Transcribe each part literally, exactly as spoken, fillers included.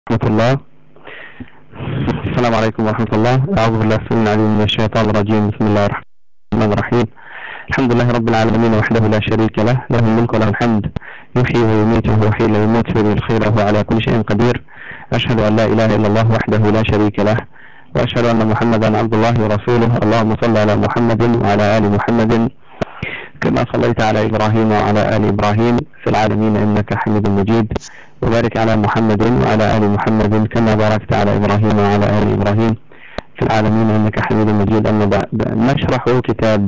ورحمة الله. السلام عليكم ورحمة الله. أعوذ بالله السميع العليم من الشيطان الرجيم. بسم الله الرحمن الرحيم. الحمد لله رب العالمين وحده لا شريك له، له الملك وله الحمد، يحيي ويميت وهو حي لا يموت في الخير وهو على كل شيء قدير. أشهد أن لا إله إلا الله وحده لا شريك له، وأشهد أن محمدا عبد الله ورسوله. اللهم صل على محمد وعلى آل محمد كما صليت على إبراهيم وعلى آل إبراهيم في العالمين إنك حميد مجيد، وبارك على محمد وعلى آل محمد كما باركت على إبراهيم وعلى آل إبراهيم في العالمين إنك حميد مجيد. أما بعد، نشرح كتاب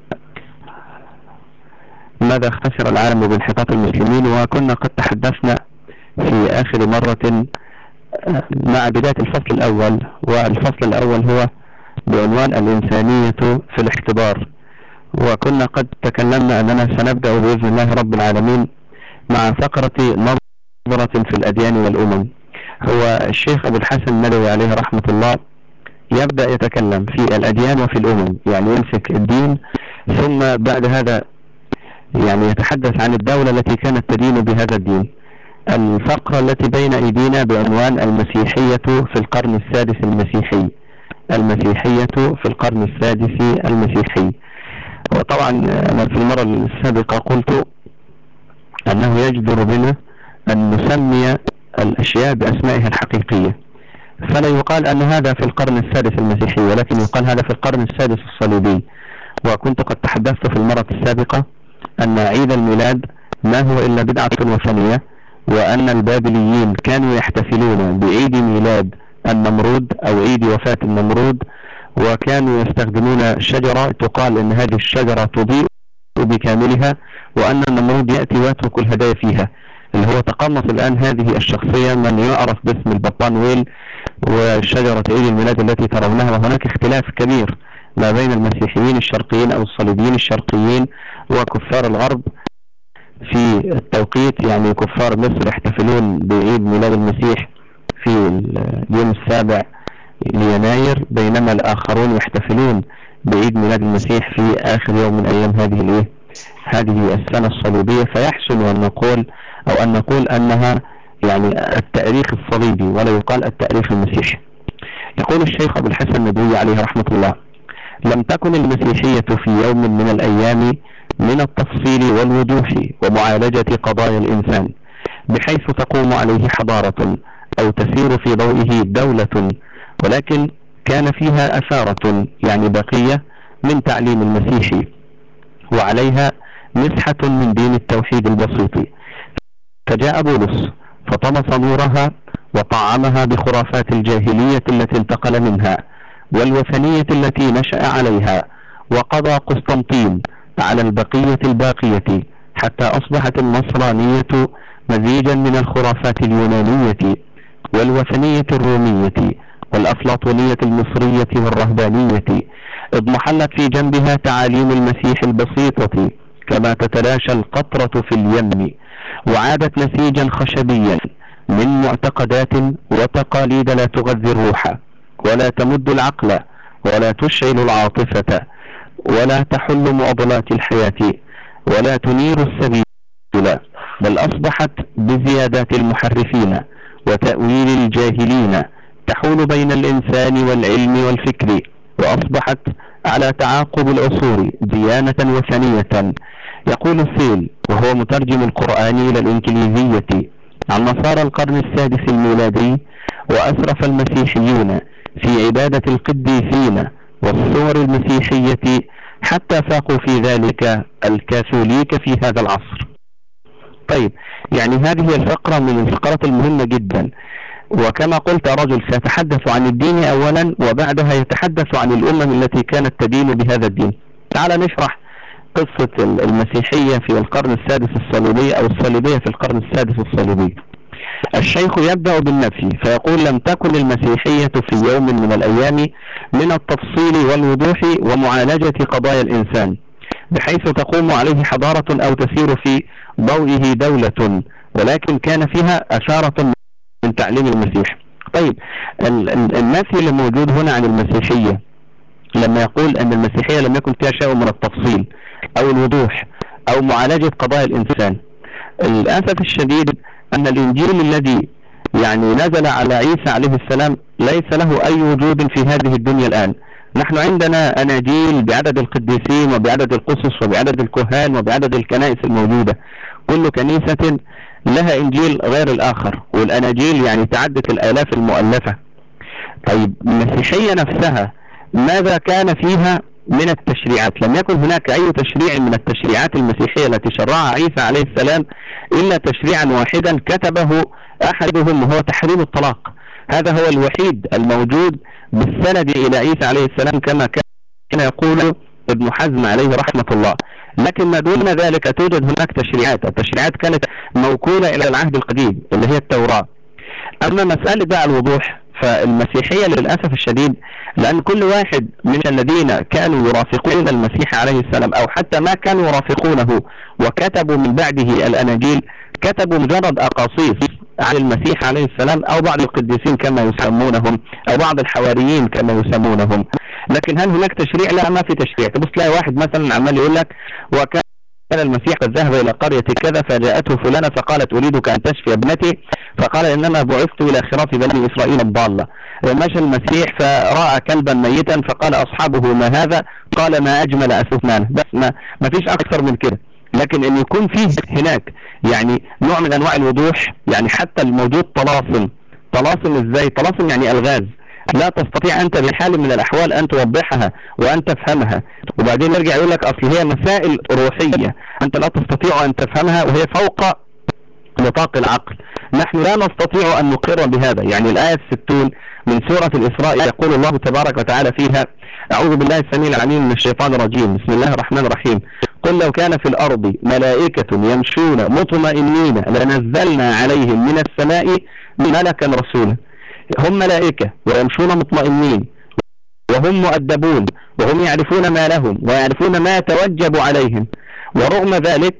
ماذا خسر العالم بانحطاط المسلمين، وكنا قد تحدثنا في آخر مرة مع بداية الفصل الأول، والفصل الأول هو بعنوان الإنسانية في الاحتضار. وكنا قد تكلمنا أننا سنبدأ بإذن الله رب العالمين مع فقرة نظرة في الأديان والأمم. هو الشيخ أبو الحسن الندوي عليه رحمة الله يبدأ يتكلم في الأديان وفي الأمم، يعني يمسك الدين ثم بعد هذا يعني يتحدث عن الدولة التي كانت تدين بهذا الدين. الفقرة التي بين أيدينا بعنوان المسيحية في القرن السادس المسيحي. المسيحية في القرن السادس المسيحي. وطبعا أنا في المرة السابقة قلت أنه يجدر بنا أن نسمي الأشياء بأسمائها الحقيقية، فلا يقال أن هذا في القرن السادس المسيحي، ولكن يقال هذا في القرن السادس الصليبي. وكنت قد تحدثت في المرة السابقة أن عيد الميلاد ما هو إلا بدعة وثنية، وأن البابليين كانوا يحتفلون بعيد ميلاد النمرود أو عيد وفاة النمرود، وكانوا يستخدمون شجرة تقال أن هذه الشجرة تضيء بكاملها، وأن النمرود يأتي ويترك الهدايا فيها، اللي هو تقمص الآن هذه الشخصية من يعرف باسم البطان ويل وشجرة عيد الميلاد التي ترونها. وهناك اختلاف كبير ما بين المسيحيين الشرقيين أو الصليبيين الشرقيين وكفار الغرب في التوقيت. يعني كفار مصر يحتفلون بعيد ميلاد المسيح في اليوم السابع ليناير، بينما الآخرون يحتفلون بعيد ميلاد المسيح في آخر يوم من أيام هذه الإيه هذه السنة الصليبية. فيحسن أن نقول أو أن نقول أنها يعني التاريخ الصليبي ولا يقال التاريخ المسيحي. يقول الشيخ أبو الحسن الندوي عليه رحمة الله: لم تكن المسيحية في يوم من الأيام من التفصيل والوضوح ومعالجة قضايا الإنسان بحيث تقوم عليه حضارة أو تسير في ضوئه دولة، ولكن كان فيها أثارة يعني بقية من تعليم المسيحي، وعليها مسحة من دين التوحيد البسيط. فجاء بولس فطمس نورها وطعمها بخرافات الجاهلية التي انتقل منها والوثنية التي نشأ عليها، وقضى قسطنطين على البقية الباقية حتى أصبحت النصرانية مزيجا من الخرافات اليونانية والوثنية الرومية والأفلاطونية المصرية والرهبانية، اضمحلت في جنبها تعاليم المسيح البسيطة كما تتلاشى القطرة في اليم، وعادت نسيجا خشبيا من معتقدات وتقاليد لا تغذي الروح ولا تمد العقل ولا تشعل العاطفة ولا تحل معضلات الحياة ولا تنير السبيل، بل أصبحت بزيادات المحرفين وتأويل الجاهلين تحول بين الإنسان والعلم والفكر، وأصبحت على تعاقب العصور ديانة وثنية. يقول السيل وهو مترجم القرآن إلى الإنجليزية عن نصارى القرن السادس الميلادي: وأسرف المسيحيون في عبادة القديسين والصور المسيحية حتى فاقوا في ذلك الكاثوليك في هذا العصر. طيب، يعني هذه الفقرة من الفقرات المهمة جدا. وكما قلت رجل سيتحدث عن الدين أولا وبعدها يتحدث عن الأمم التي كانت تدين بهذا الدين. تعال نشرح قصة المسيحية في القرن السادس الصليبي أو الصليبية في القرن السادس الصليبي. الشيخ يبدأ بالنفي فيقول: لم تكن المسيحية في يوم من الأيام من التفصيل والوضوح ومعالجة قضايا الإنسان بحيث تقوم عليه حضارة أو تسير في ضوئه دولة، ولكن كان فيها أثارة من تعليم المسيح. طيب، النفي اللي موجود هنا عن المسيحية لما يقول أن المسيحية لم يكن فيها شيء من التفصيل أو الوضوح أو معالجة قضايا الإنسان، الأسف الشديد أن الإنجيل الذي يعني نزل على عيسى عليه السلام ليس له أي وجود في هذه الدنيا الآن. نحن عندنا أناجيل بعدد القديسين وبعدد القصص وبعدد الكهان وبعدد الكنائس الموجودة، كل كنيسة لها إنجيل غير الآخر، والأناجيل يعني تعدت الآلاف المؤلفة. طيب المسيحية نفسها ماذا كان فيها من التشريعات؟ لم يكن هناك أي تشريع من التشريعات المسيحية التي شرعها عيسى عليه السلام إلا تشريعا واحدا كتبه أحدهم، وهو تحريم الطلاق. هذا هو الوحيد الموجود بالسند إلى عيسى عليه السلام كما كان يقول ابن حزم عليه رحمة الله. لكن ما دون ذلك توجد هناك تشريعات، التشريعات كانت موكولة إلى العهد القديم اللي هي التوراة. أما مسألة بقى الوضوح فالمسيحية للأسف الشديد، لأن كل واحد من الذين كانوا يرافقون المسيح عليه السلام أو حتى ما كانوا يرافقونه وكتبوا من بعده الأناجيل كتبوا مجرد أقاصيص عن المسيح عليه السلام أو بعض القديسين كما يسمونهم أو بعض الحواريين كما يسمونهم. لكن هل هناك تشريع؟ لا، ما في تشريع. تبص تلاقي واحد مثلا عمال يقول لك وكان كان المسيح قد ذهب إلى قرية كذا فجاءته فلانة فقالت أريدك أن تشفي ابنتي، فقال إنما بعثت إلى خراف بني إسرائيل الضالة. ومشى المسيح فرأى كلبا ميتا فقال أصحابه ما هذا؟ قال ما أجمل أسفنانه. بس ما, ما فيش أكثر من كده. لكن أن يكون فيه هناك يعني نوع من أنواع الوضوح، يعني حتى الموجود طلاسم. طلاسم إزاي؟ طلاسم يعني ألغاز لا تستطيع أنت بحال من الأحوال أن توضحها وأن تفهمها. وبعدين يرجع يقول لك أصل هي مسائل روحية أنت لا تستطيع أن تفهمها وهي فوق نطاق العقل. نحن لا نستطيع أن نقر بهذا. يعني الآية الستون من سورة الإسراء يقول الله تبارك وتعالى فيها: أعوذ بالله السميع العليم من الشيطان الرجيم، بسم الله الرحمن الرحيم. قل لو كان في الأرض ملائكة يمشون مطمئنين لنزلنا عليهم من السماء ملكا رسولا. هم ملائكة ويمشون مطمئنين وهم مؤدبون وهم يعرفون ما لهم ويعرفون ما يتوجب عليهم، ورغم ذلك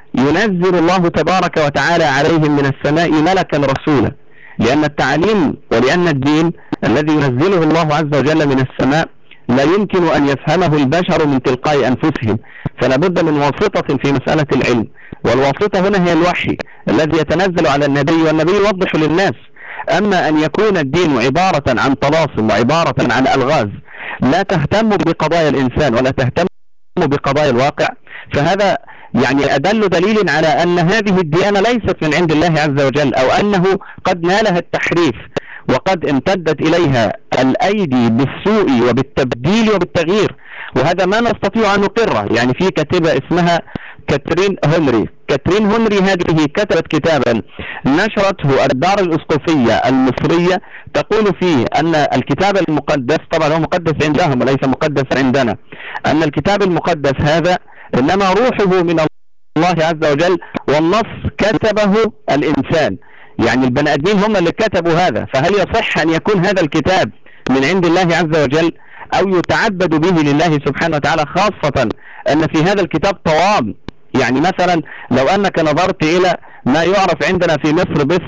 ينزل الله تبارك وتعالى عليهم من السماء ملكا رسولا، لأن التعليم ولأن الدين الذي ينزله الله عز وجل من السماء لا يمكن أن يفهمه البشر من تلقاء أنفسهم، فلا بد من واسطة في مسألة العلم. والواسطة هنا هي الوحي الذي يتنزل على النبي، والنبي يوضح للناس. أما أن يكون الدين عبارة عن طلاسم وعبارة عن ألغاز لا تهتم بقضايا الإنسان ولا تهتم بقضايا الواقع، فهذا يعني أدل دليل على أن هذه الديانة ليست من عند الله عز وجل، أو أنه قد نالها التحريف وقد امتدت إليها الأيدي بالسوء وبالتبديل وبالتغيير، وهذا ما نستطيع أن نقره. يعني في كاتبة اسمها كاترين هنري. كاترين هنري هذه كتبت كتابا نشرته الدار الأسقفية المصرية تقول فيه أن الكتاب المقدس، طبعا هو مقدس عندهم وليس مقدس عندنا، أن الكتاب المقدس هذا إنما روحه من الله عز وجل والنص كتبه الإنسان. يعني البني آدمين هم اللي كتبوا هذا، فهل يصح أن يكون هذا الكتاب من عند الله عز وجل أو يتعبد به لله سبحانه وتعالى؟ خاصة أن في هذا الكتاب طوام. يعني مثلا لو أنك نظرت إلى ما يعرف عندنا في مصر باسم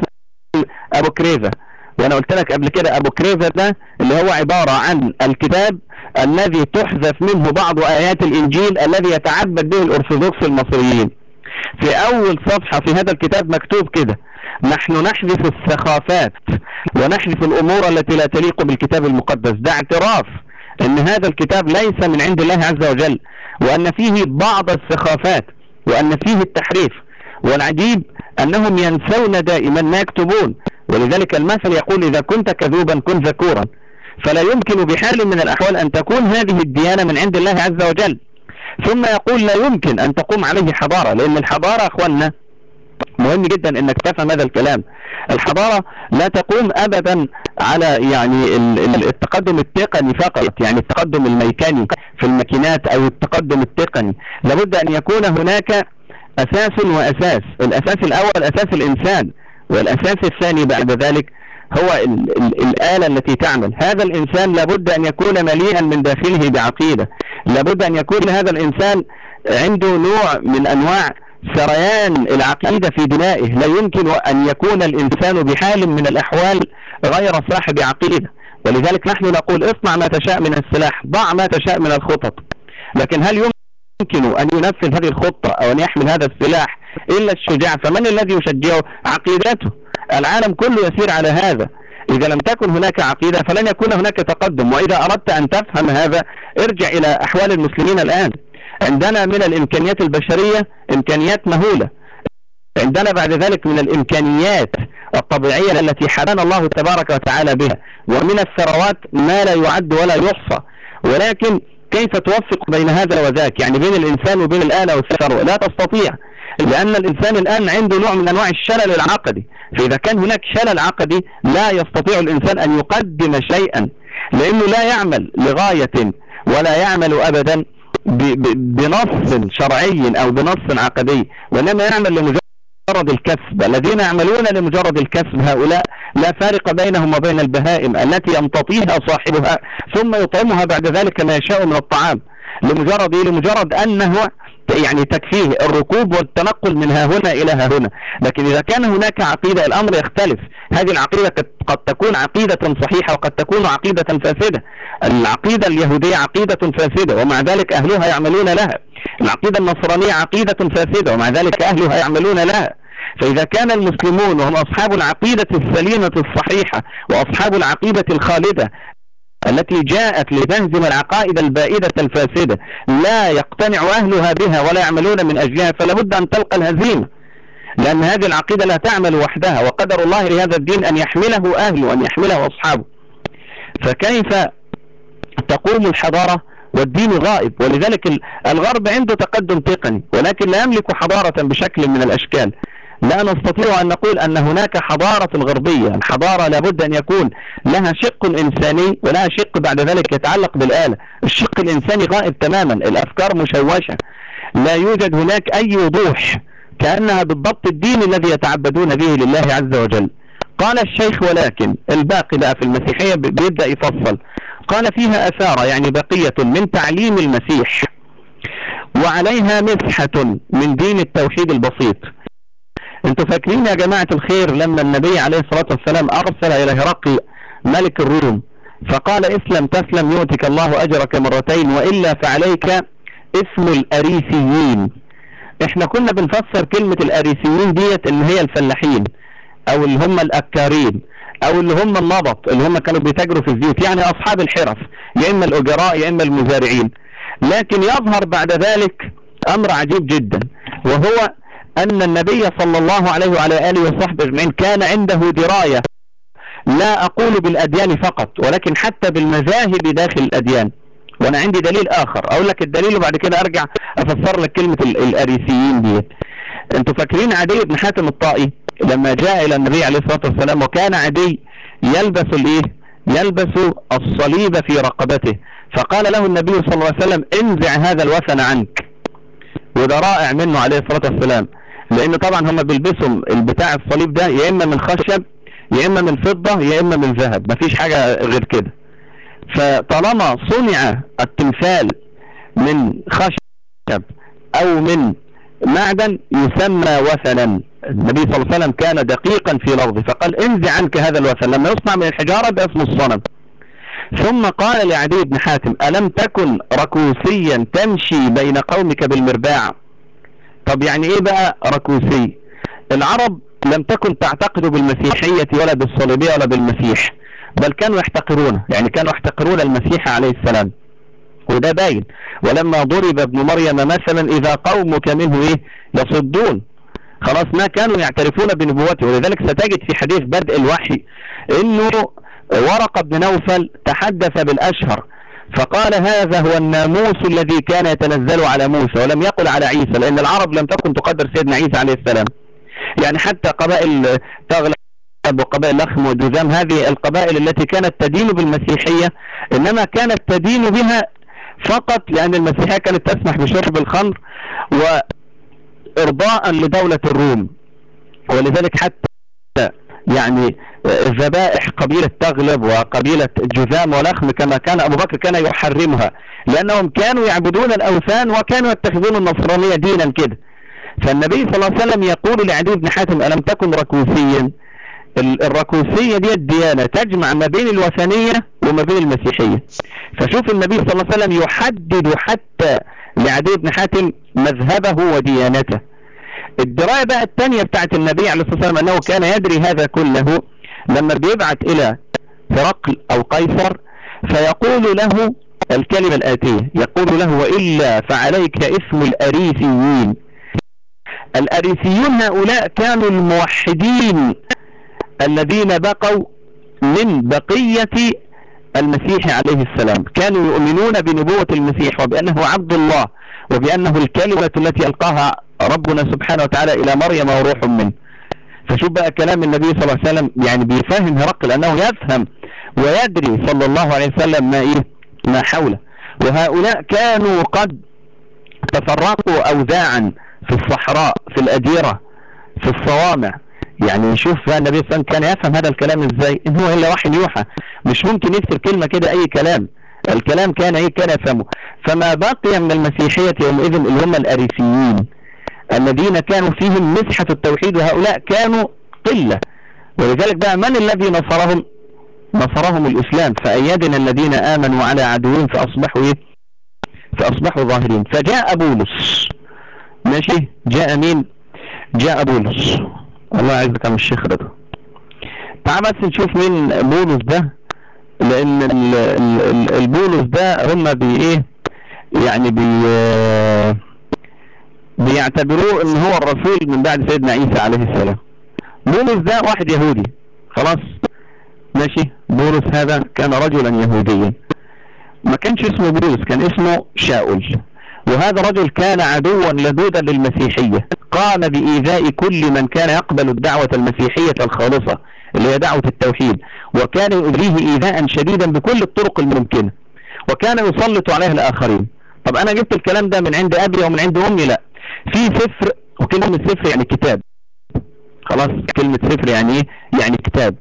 أبو كريفة، وأنا قلت لك قبل كده أبو كريفة ده اللي هو عبارة عن الكتاب الذي تحذف منه بعض آيات الإنجيل الذي يتعبد به الأرثوذكس المصريين. في أول صفحة في هذا الكتاب مكتوب كده: نحن نحذف السخافات ونحذف الأمور التي لا تليق بالكتاب المقدس. ده اعتراف أن هذا الكتاب ليس من عند الله عز وجل، وأن فيه بعض السخافات وأن فيه التحريف. والعجيب أنهم ينسون دائما ما يكتبون، ولذلك المثل يقول: إذا كنت كذوبا كن ذكورا. فلا يمكن بحال من الأحوال أن تكون هذه الديانة من عند الله عز وجل. ثم يقول لا يمكن أن تقوم عليه حضارة، لأن الحضارة أخوانا مهم جدا أنك تفهم هذا الكلام. الحضارة لا تقوم أبدا على يعني التقدم التقني فقط، يعني التقدم الميكاني في الماكينات أو التقدم التقني. لابد أن يكون هناك أساس وأساس. الأساس الأول أساس الإنسان، والأساس الثاني بعد ذلك هو ال ال الآلة التي تعمل. هذا الإنسان لابد أن يكون مليئا من داخله بعقيدة، لابد أن يكون هذا الإنسان عنده نوع من أنواع سريان العقيدة في دمائه. لا يمكن أن يكون الإنسان بحال من الأحوال غير صاحب عقيدة. ولذلك نحن نقول: اصنع ما تشاء من السلاح، ضع ما تشاء من الخطط، لكن هل يمكن أن ينفذ هذه الخطة أو أن يحمل هذا السلاح إلا الشجاع؟ فمن الذي يشجعه؟ عقيدته. العالم كله يسير على هذا. إذا لم تكن هناك عقيدة فلن يكون هناك تقدم. وإذا أردت أن تفهم هذا ارجع إلى أحوال المسلمين الآن. عندنا من الإمكانيات البشرية إمكانيات مهولة، عندنا بعد ذلك من الإمكانيات الطبيعية التي حبانا الله تبارك وتعالى بها، ومن الثروات ما لا يعد ولا يحصى. ولكن كيف توفق بين هذا وذاك؟ يعني بين الإنسان وبين الآلة والثروة لا تستطيع، لأن الإنسان الآن عنده نوع من أنواع الشلل العقدي. فإذا كان هناك شلل عقدي لا يستطيع الإنسان أن يقدم شيئا، لأنه لا يعمل لغاية ولا يعمل أبدا بنص شرعي أو بنص عقدي، وإنما يعمل لمجرد الكسب. الذين يعملون لمجرد الكسب هؤلاء لا فارق بينهم وبين البهائم التي يمتطيها صاحبها ثم يطعمها بعد ذلك ما يشاء من الطعام، لمجرد لمجرد أنه يعني تكفيه الركوب والتنقل من ها هنا إلى ها هنا. لكن إذا كان هناك عقيدة الأمر يختلف. هذه العقيدة قد تكون عقيدة صحيحة وقد تكون عقيدة فاسدة. العقيدة اليهودية عقيدة فاسدة ومع ذلك أهلها يعملون لها. العقيدة النصرانية عقيدة فاسدة ومع ذلك أهلها يعملون لها. فإذا كان المسلمون وهم أصحاب العقيدة السليمة الصحيحة وأصحاب العقيدة الخالدة التي جاءت لتهزم العقائد البائدة الفاسدة لا يقتنع أهلها بها ولا يعملون من أجلها، فلا بد أن تلقى الهزيمة، لأن هذه العقيدة لا تعمل وحدها، وقدر الله لهذا الدين أن يحمله أهله وأن يحمله أصحابه. فكيف تقوم الحضارة والدين غائب؟ ولذلك الغرب عنده تقدم تقني ولكن لا يملك حضارة بشكل من الأشكال. لا نستطيع أن نقول أن هناك حضارة الغربية. الحضارة لابد أن يكون لها شق إنساني ولها شق بعد ذلك يتعلق بالآلة. الشق الإنساني غائب تماما، الأفكار مشوشة، لا يوجد هناك أي وضوح، كأنها بالضبط الدين الذي يتعبدون به لله عز وجل. قال الشيخ ولكن الباقي بقى في المسيحية بيبدأ يفصل. قال فيها أثار يعني بقية من تعليم المسيح وعليها مسحة من دين التوحيد البسيط. انتوا فاكرين يا جماعة الخير لما النبي عليه الصلاة والسلام أرسل إلى هرقل ملك الروم فقال اسلم تسلم يؤتك الله أجرك مرتين وإلا فعليك اسم الأريسيين. احنا كنا بنفسر كلمة الأريسيين ديت اللي هي الفلاحين او اللي هم الأكارين او اللي هم النبط اللي هم كانوا بيتاجروا في الزيوت، يعني أصحاب الحرف، يا إما الأجراء يا إما المزارعين. لكن يظهر بعد ذلك أمر عجيب جدا، وهو أن النبي صلى الله عليه وعلى آله وصحبه أجمعين كان عنده دراية، لا أقول بالأديان فقط ولكن حتى بالمذاهب داخل الأديان. وأنا عندي دليل آخر أقول لك الدليل وبعد كده أرجع أفسر لك كلمة الأريسيين ديت. أنتوا فاكرين عدي بن حاتم الطائي لما جاء إلى النبي عليه الصلاة والسلام وكان عدي يلبس الإيه؟ يلبس الصليب في رقبته، فقال له النبي صلى الله عليه وسلم انزع هذا الوثن عنك. وده رائع منه عليه الصلاة والسلام، لأنه طبعا هم بيلبسوا البتاع الصليب ده يا إما من خشب يا إما من فضة يا إما من ذهب، مفيش حاجة غير كده. فطالما صنع التمثال من خشب أو من معدن يسمى وثنا. النبي صلى الله عليه وسلم كان دقيقا في لفظه فقال انزع عنك هذا الوثن، لما يصنع من الحجارة باسم الصنم. ثم قال لعدي بن حاتم ألم تكن ركوسيا تمشي بين قومك بالمرباع؟ طب يعني ايه بقى ركوسي؟ العرب لم تكن تعتقد بالمسيحية ولا بالصليبية ولا بالمسيح، بل كانوا يحتقرونه، يعني كانوا يحتقرون المسيح عليه السلام، وده باين. ولما ضرب ابن مريم مثلا إذا قومك منه ايه يصدون، خلاص ما كانوا يعترفون بنبوته. ولذلك ستجد في حديث بدء الوحي انه ورقة بن نوفل تحدث بالأشهر فقال هذا هو الناموس الذي كان يتنزل على موسى ولم يقل على عيسى، لأن العرب لم تكن تقدر سيدنا عيسى عليه السلام. يعني حتى قبائل تغلب وقبائل لخم وجذام، هذه القبائل التي كانت تدين بالمسيحية إنما كانت تدين بها فقط لأن المسيحية كانت تسمح بشرب الخمر وإرضاء لدولة الروم. ولذلك حتى يعني الذبائح قبيلة تغلب وقبيلة جذام ولخم كما كان أبو بكر كان يحرمها، لأنهم كانوا يعبدون الأوثان وكانوا يتخذون النصرانية دينا كده. فالنبي صلى الله عليه وسلم يقول لعدي بن حاتم ألم تكن ركوسيا؟ الركوسية دي الديانة تجمع ما بين الوثنية وما بين المسيحية. فشوف النبي صلى الله عليه وسلم يحدد حتى لعدي بن حاتم مذهبه وديانته. الدراية بقى الثانية بتاعت النبي عليه الصلاة والسلام أنه كان يدري هذا كله لما بيبعت إلى هرقل أو قيصر فيقول له الكلمة الآتية، يقول له: وإلا فعليك اسم الأريسيين. الأريسيون هؤلاء كانوا الموحدين الذين بقوا من بقية المسيح عليه السلام، كانوا يؤمنون بنبوة المسيح وبأنه عبد الله وبأنه الكلمة التي ألقاها ربنا سبحانه وتعالى إلى مريم وروح منه. فشوف بقى كلام النبي صلى الله عليه وسلم، يعني بيفهم هرقل أنه يفهم ويدري صلى الله عليه وسلم ما إيه ما حوله. وهؤلاء كانوا قد تفرقوا أوزاعا في الصحراء، في الأديرة، في الصوامع. يعني شوف بقى النبي صلى الله عليه وسلم كان يفهم هذا الكلام ازاي، ان هو الا وحي يوحى، مش ممكن يكتب كلمة كده اي كلام، الكلام كان ايه كان يفهمه. فما بقي من المسيحية يومئذ اللي هم الاريسيين الذين كانوا فيهم مسحة التوحيد، وهؤلاء كانوا قلة. ولذلك بقى من الذي نصرهم؟ نصرهم الاسلام، فأيدنا الذين امنوا على عدوهم فاصبحوا ايه فاصبحوا ظاهرين. فجاء بولس، ماشي، جاء مين؟ جاء بولس. الله يعزك يا الشيخ رضا. تعال بس نشوف مين بولس ده، لان البولس ده هم بي ايه يعني بي بيعتبروه ان هو الرسول من بعد سيدنا عيسى عليه السلام. بولس ده واحد يهودي، خلاص ماشي. بولس هذا كان رجلا يهوديا، ما كانش اسمه بولس، كان اسمه شاول. وهذا رجل كان عدوا لدودا للمسيحية، قام بإيذاء كل من كان يقبل الدعوة المسيحية الخالصة اللي هي دعوة التوحيد، وكان يؤذيه إيذاء شديدا بكل الطرق الممكنة، وكان يسلط عليه الآخرين. طب أنا جبت الكلام ده من عند أبي ومن عند أمي؟ لا، في سفر، وكلمة سفر يعني كتاب، خلاص، كلمة سفر يعني إيه؟ يعني كتاب،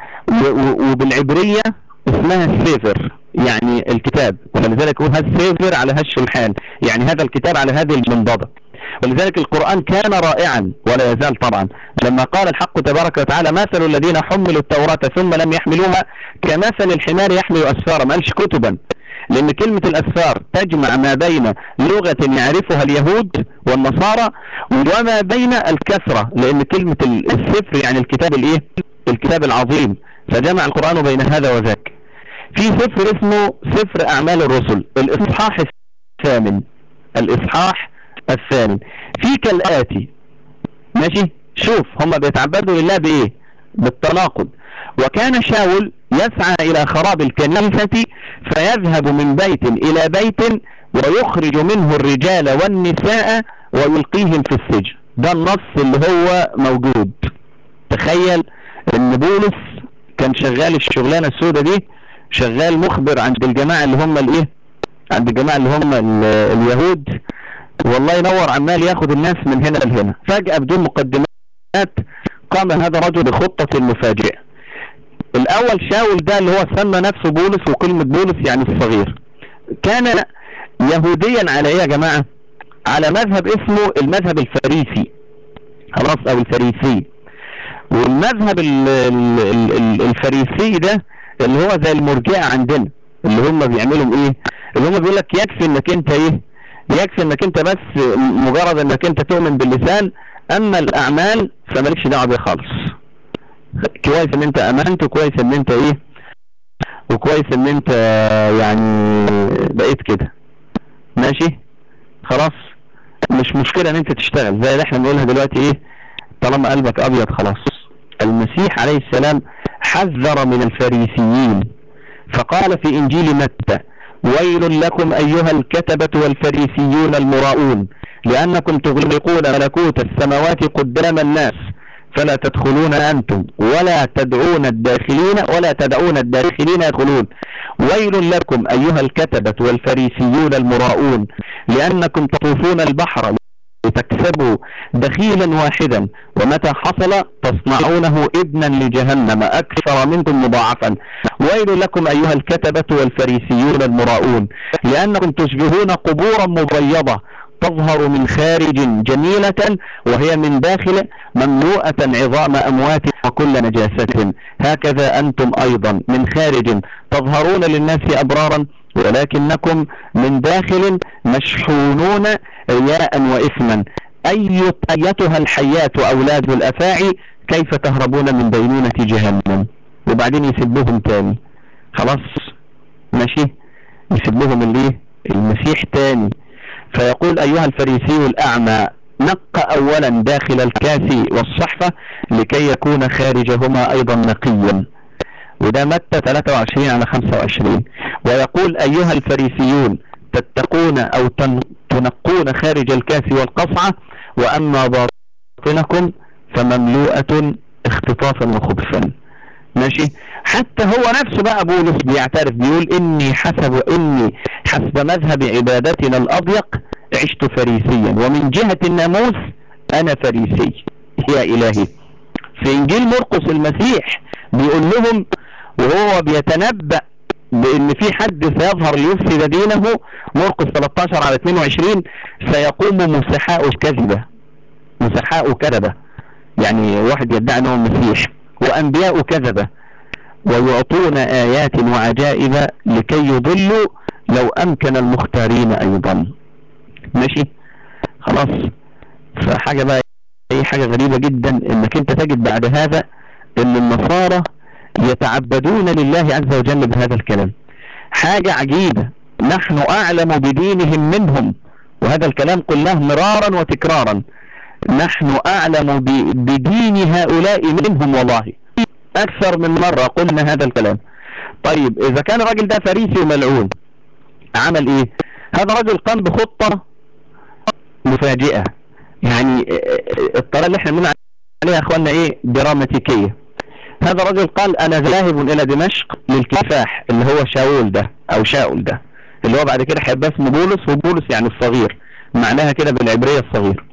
وبالعبرية اسمها السفر يعني الكتاب، ولذلك هو السفر على هالشلحان، يعني هذا الكتاب على هذه المنضدة. ولذلك القرآن كان رائعا ولا يزال طبعا، لما قال الحق تبارك وتعالى: مثل الذين حملوا التوراة ثم لم يحملوها كمثل الحمار يحمل أسفارا. ما قالش كتبا، لأن كلمة الأسفار تجمع ما بين لغة يعرفها اليهود والنصارى وما بين الكثرة، لأن كلمة السفر يعني الكتاب الإيه؟ الكتاب العظيم، فجمع القرآن بين هذا وذاك. في سفر اسمه سفر أعمال الرسل، الإصحاح الثامن، الإصحاح الثامن في كالآتي، ماشي. شوف هم بيتعبدوا لله بإيه؟ بالتناقض. وكان شاول يسعى إلى خراب الكنيسة فيذهب من بيت إلى بيت ويخرج منه الرجال والنساء ويلقيهم في السجن. ده النص اللي هو موجود. تخيل ان بولس كان شغال الشغلانة السوداء دي، شغال مخبر عند الجماعة اللي هم الايه عند الجماعة اللي هم اليهود، والله ينور، عمال ياخد الناس من هنا لهنا. فجأة بدون مقدمات قام هذا الرجل بخطة مفاجئة. الاول شاول ده اللي هو سمى نفسه بولس، وكلمة بولس يعني الصغير، كان يهوديا على ايه يا جماعة؟ على مذهب اسمه المذهب الفريسي، خلاص، او الفريسي. والمذهب الفريسي ده اللي هو زي المرجئة عندنا، اللي هم بيعملوا ايه؟ اللي هم بيقول لك يكفي انك انت ايه يكفي انك انت بس مجرد انك انت تؤمن باللسان، اما الاعمال فمالكش دعوه بيها خالص. كويس ان انت امنت، وكويس ان انت ايه وكويس ان انت يعني بقيت كده ماشي، خلاص، مش مشكلة ان انت تشتغل زي اللي احنا بنقولها دلوقتي ايه، طالما قلبك ابيض خلاص. المسيح عليه السلام حذر من الفريسيين، فقال في انجيل متى: ويل لكم ايها الكتبة والفريسيون المراؤون، لانكم تغلقون ملكوت السماوات قدام الناس فلا تدخلون انتم ولا تدعون الداخلين ولا تدعون الداخلين يدخلون. ويل لكم ايها الكتبة والفريسيون المراؤون، لانكم تطوفون البحر لتكسبوا دخيلا واحدا، ومتى حصل تصنعونه ابنا لجهنم اكثر منكم مضاعفا. ويل لكم ايها الكتبة والفريسيون المراؤون، لانكم تشبهون قبورا مبيضة تظهر من خارج جميلة وهي من داخل مملوءة عظام أموات وكل نجاسة. هكذا أنتم أيضا من خارج تظهرون للناس أبرارا، ولكنكم من داخل مشحونون رياء وإثما. أي أيتها الحيات أولاد الأفاعي كيف تهربون من دينونة جهنم. وبعدين يسبهم تاني، خلاص ماشي، يسبهم اللي المسيح تاني. فيقول أيها الفريسي الأعمى نق أولا داخل الكاس والصحفة لكي يكون خارجهما أيضا نقيا. وده متى ثلاثة وعشرين على خمسة وعشرين. ويقول أيها الفريسيون تتقون أو تنقون خارج الكاس والقصعة وأما باطنكم فمملوءة اختطافا وخبثا. ماشي. حتى هو نفسه بقى بولس بيعترف، بيقول إني حسب إني حسب مذهب عبادتنا الأضيق عشت فريسيا ومن جهة الناموس أنا فريسي. يا إلهي. في إنجيل مرقس المسيح بيقول لهم وهو بيتنبأ بان في حد سيظهر ليفسد دينه، مرقس ثلاثة عشر على اثنين وعشرين، سيقوم مسحاء كذبة. مسحاء كذبة يعني واحد يدعي انه المسيح، وانبياء كذبة ويعطون ايات وعجائب لكي يضلوا لو امكن المختارين ايضا. ماشي خلاص. فحاجة بقى اي حاجة غريبة جدا انك انت تجد بعد هذا ان النصارى يتعبدون لله عز وجل بهذا الكلام. حاجة عجيبة. نحن أعلم بدينهم منهم، وهذا الكلام قلناه مرارا وتكرارا. نحن أعلم بدين هؤلاء منهم، والله أكثر من مرة قلنا هذا الكلام. طيب إذا كان الراجل ده فريسي وملعون عمل إيه؟ هذا رجل قام بخطة مفاجئة، يعني الطريقة اللي احنا بنقول عليها يا اخوانا ايه؟ دراماتيكية. هذا الرجل قال انا ذاهب الى دمشق للكفاح اللي هو شاول ده او شاول ده اللي هو بعد كده هيبقى اسمه بولس، وبولس يعني الصغير، معناها كده بالعبرية الصغير.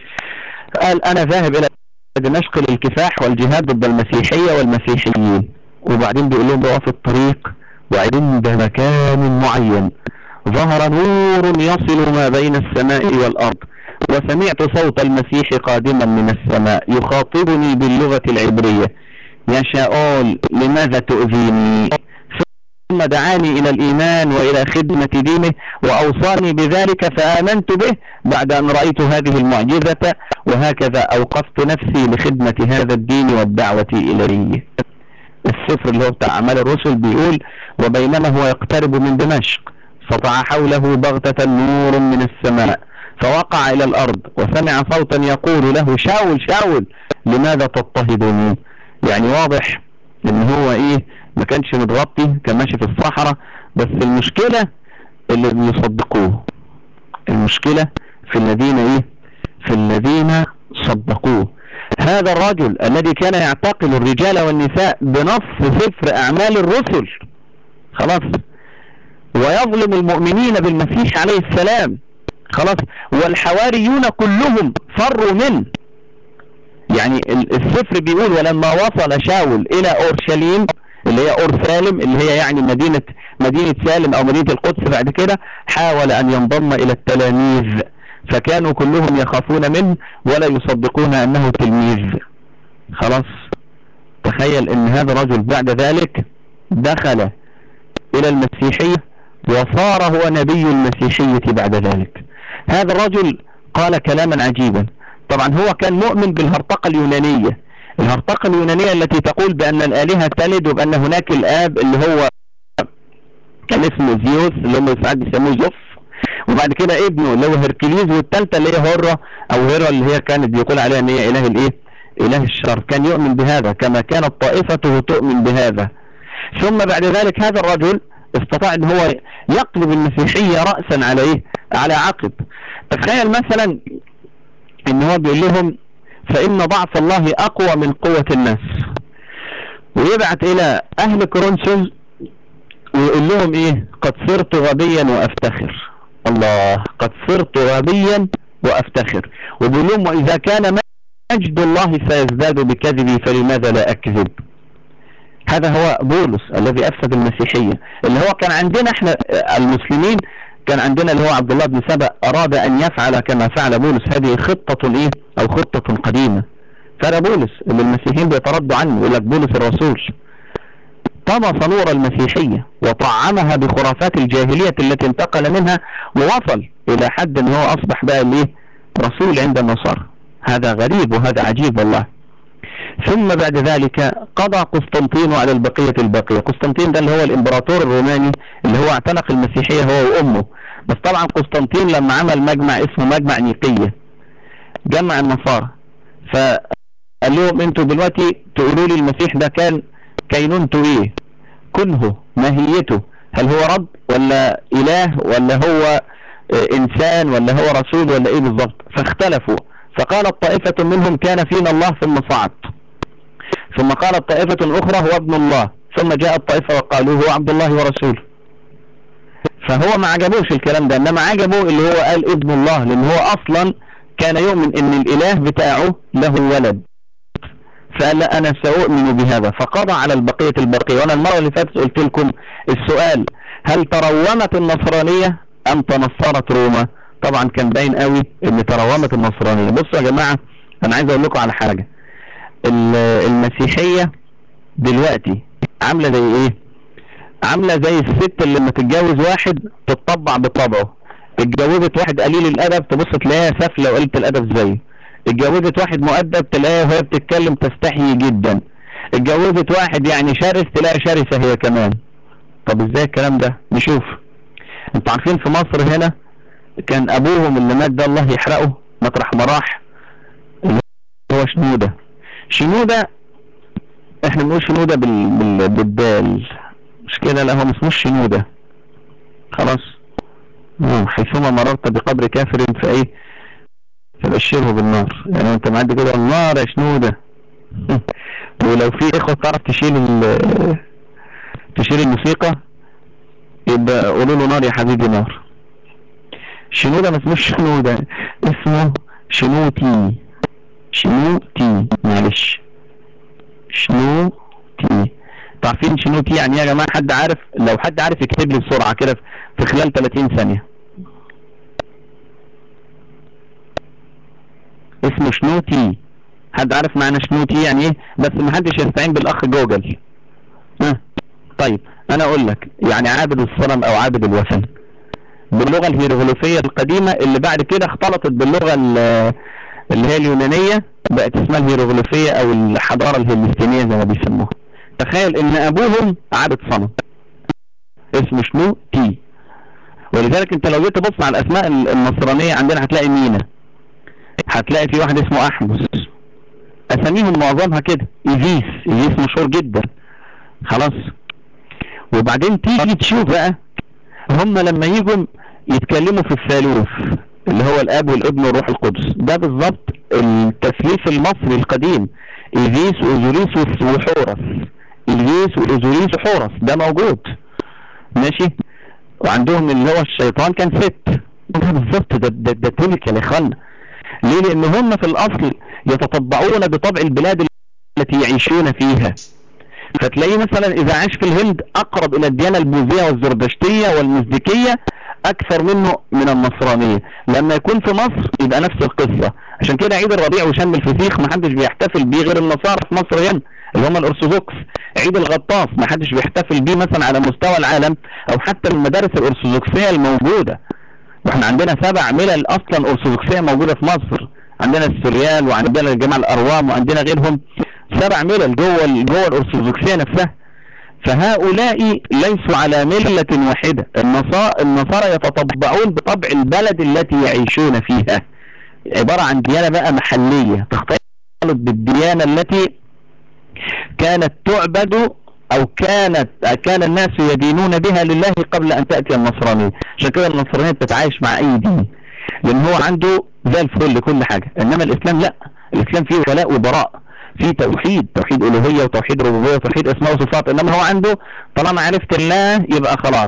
قال انا ذاهب الى دمشق للكفاح والجهاد ضد المسيحية والمسيحيين. وبعدين بيقول لهم بقى في الطريق وعند مكان معين ظهر نور يصل ما بين السماء والارض وسمعت صوت المسيح قادما من السماء يخاطبني باللغة العبرية: يا شاول لماذا تؤذيني؟ ثم دعاني الى الايمان والى خدمة دينه واوصاني بذلك فامنت به بعد ان رأيت هذه المعجزة، وهكذا اوقفت نفسي لخدمة هذا الدين والدعوة اليه. السفر اللي هو بتاع اعمال الرسل بيقول وبينما هو يقترب من دمشق سطع حوله بغتة نور من السماء فوقع الى الارض وسمع صوتا يقول له: شاول شاول لماذا تضطهدني؟ يعني واضح ان هو ايه، ما كانش متغطي، كان ماشي في الصحراء. بس المشكلة اللي بيصدقوه، المشكلة في الذين ايه، في الذين صدقوه. هذا الرجل الذي كان يعتقل الرجال والنساء بنص سفر اعمال الرسل، خلاص، ويظلم المؤمنين بالمسيح عليه السلام، خلاص، والحواريون كلهم فروا منه. يعني السفر بيقول ولما وصل شاول الى اورشليم اللي هي اورسالم اللي هي يعني مدينة مدينة سالم او مدينة القدس بعد كده، حاول ان ينضم الى التلاميذ فكانوا كلهم يخافون منه ولا يصدقون انه تلميذ. خلاص. تخيل ان هذا الرجل بعد ذلك دخل الى المسيحية وصار هو نبي المسيحية بعد ذلك. هذا الرجل قال كلاما عجيبا. طبعا هو كان مؤمن بالهرطقة اليونانية، الهرطقة اليونانية التي تقول بأن الآلهة تلد وبأن هناك الآب اللي هو كان اسمه زيوس اللي هم ساعات بيسموه زوف، وبعد كده ابنه اللي هو هركليز، والثالثة اللي هي هورا أو هيرا اللي هي كانت بيقول عليها ان هي إله الايه، إله الشر. كان يؤمن بهذا كما كانت طائفته تؤمن بهذا. ثم بعد ذلك هذا الرجل استطاع ان هو يقلب المسيحية رأسا على ايه، على عقب. تخيل مثلا ان هو بيقول لهم فإن ضعف الله أقوى من قوة الناس، ويبعت إلى أهل كورنثوس ويقول لهم إيه، قد صرت غبيا وأفتخر. الله، قد صرت غبيا وأفتخر. وبيقول لهم وإذا كان مجد الله سيزداد بكذبي فلماذا لا أكذب. هذا هو بولس الذي أفسد المسيحية. اللي هو كان عندنا احنا المسلمين، كان عندنا اللي هو عبد الله بن سبأ أراد أن يفعل كما فعل بولس. هذه خطة إيه أو خطة قديمة. فأنا بولس اللي المسيحيين بيتردوا عنه، يقول لك بولس الرسول طمس نور المسيحية وطعمها بخرافات الجاهلية التي انتقل منها، ووصل إلى حد أن هو أصبح بقى الإيه رسول عند النصارى. هذا غريب وهذا عجيب والله. ثم بعد ذلك قضى قسطنطين على البقية الباقية. قسطنطين ده اللي هو الامبراطور الروماني اللي هو اعتنق المسيحية هو وامه. بس طبعا قسطنطين لما عمل مجمع اسمه مجمع نيقية جمع النصارى، فقال لهم انتوا دلوقتي تقولوا لي المسيح ده كان كينونته ايه، كنه ماهيته، هل هو رب ولا اله ولا هو انسان ولا هو رسول ولا ايه بالظبط؟ فاختلفوا. فقالت طائفة منهم كان فينا الله ثم صعد، ثم قالت طائفة اخرى هو ابن الله، ثم جاءت طائفة وقالوا هو عبد الله ورسوله. فهو ما عجبوش الكلام ده، انما عجبه اللي هو قال ابن الله، لان هو اصلا كان يؤمن ان الاله بتاعه له ولد، فقال لا انا سأؤمن بهذا، فقضى على البقية البقية. وانا المرة اللي فاتت قلت لكم السؤال هل ترومت النصرانية ام تنصرت روما؟ طبعا كان باين قوي ان ترومت النصرانية. بصوا يا جماعة، انا عايز اقول لكم على حاجة. المسيحية دلوقتي عاملة زي ايه؟ عاملة زي الست اللي لما تتجوز واحد تتطبع بطبعه. اتجوزت واحد قليل الادب تبص تلاقيها سافلة وقلة الادب زيه. اتجوزت واحد مؤدب تلاقيها وهي بتتكلم تستحي جدا. اتجوزت واحد يعني شرس تلاقيها شرسة هي كمان. طب ازاي الكلام ده؟ نشوف. انتوا عارفين في مصر هنا كان ابوهم اللي مات ده الله يحرقه مطرح ما راح اللي هو شنودة. شنودة احنا بنقول شنودة بال... بال... بالدال مش كده؟ لا هو مسموش شنودة خلاص. حيثما مررت بقبر كافر فايه فبشره بالنار. يعني انت معدي كده النار يا شنودة. ولو في اخوة تعرف تشيل تشيل الموسيقى يبقى قولوا له نار يا حبيبي نار. شنودة ما اسموش شنودة، اسمه شنوتي. شنوتي معلش شنوتي. تعرفين شنوتي يعني يا جماعة؟ حد عارف؟ لو حد عارف يكتب لي بسرعة كده في خلال ثلاثين ثانية. اسمه شنوتي. حد عارف معنى شنوتي يعني ايه؟ بس ما حدش يستعين بالاخ جوجل. ها طيب انا اقول لك، يعني عابد الصنم او عابد الوثن باللغة الهيروغليفية القديمة اللي بعد كده اختلطت باللغة اللي هي اليونانية بقت اسمها الهيروغليفية او الحضارة الهلستينية زي ما بيسموها. تخيل ان ابوهم عابد صنم اسمه شنوتي. ولذلك انت لو جيت تبص على الاسماء النصرانية عندنا هتلاقي مينا، هتلاقي في واحد اسمه احمس، اساميهم معظمها كده. ايزيس، ايزيس مشهور جدا خلاص. وبعدين تيجي تشوف بقى هم لما يجوا يتكلموا في الثالوث اللي هو الاب والابن والروح القدس، ده بالظبط التثليث المصري القديم. ايزيس واوزوريس وحورس. ايزيس واوزوريس وحورس ده موجود ماشي. وعندهم اللي هو الشيطان كان ست. ده بالظبط ده ده, ده تلك يا اخوانا. ليه؟ لان هم في الاصل يتطبعون بطبع البلاد التي يعيشون فيها. فتلاقيه مثلا اذا عاش في الهند اقرب الى الديانة البوذية والزردشتية والمزدكية اكثر منه من النصرانية. لما يكون في مصر يبقى نفس القصة. عشان كده عيد الربيع وشم الفسيخ ما حدش بيحتفل بيه غير النصارى في مصر هنا اللي هم الارثوذكس. عيد الغطاس ما حدش بيحتفل بيه مثلا على مستوى العالم او حتى المدارس الارثوذكسية الموجودة. واحنا عندنا سبع ملل اصلا ارثوذكسية موجودة في مصر. عندنا السوريال وعندنا الجماعة الأروام وعندنا غيرهم، سبع ملل جوه جوه الأرثوذكسية نفسها. فهؤلاء ليسوا على ملة واحدة. النصارى يتطبعون بطبع البلد التي يعيشون فيها. عبارة عن ديانة بقى محلية تختلط بالديانة التي كانت تعبد او كانت كان الناس يدينون بها لله قبل ان تأتي النصرانية. عشان كده النصرانية بتتعايش مع اي دين لان هو عنده زي الفل لكل حاجة. انما الاسلام لا، الاسلام فيه ولاء وبراء، فيه توحيد، توحيد الوهية وتوحيد ربوبية وتوحيد اسماء وصفات. انما هو عنده طالما عرفت الله يبقى خلاص.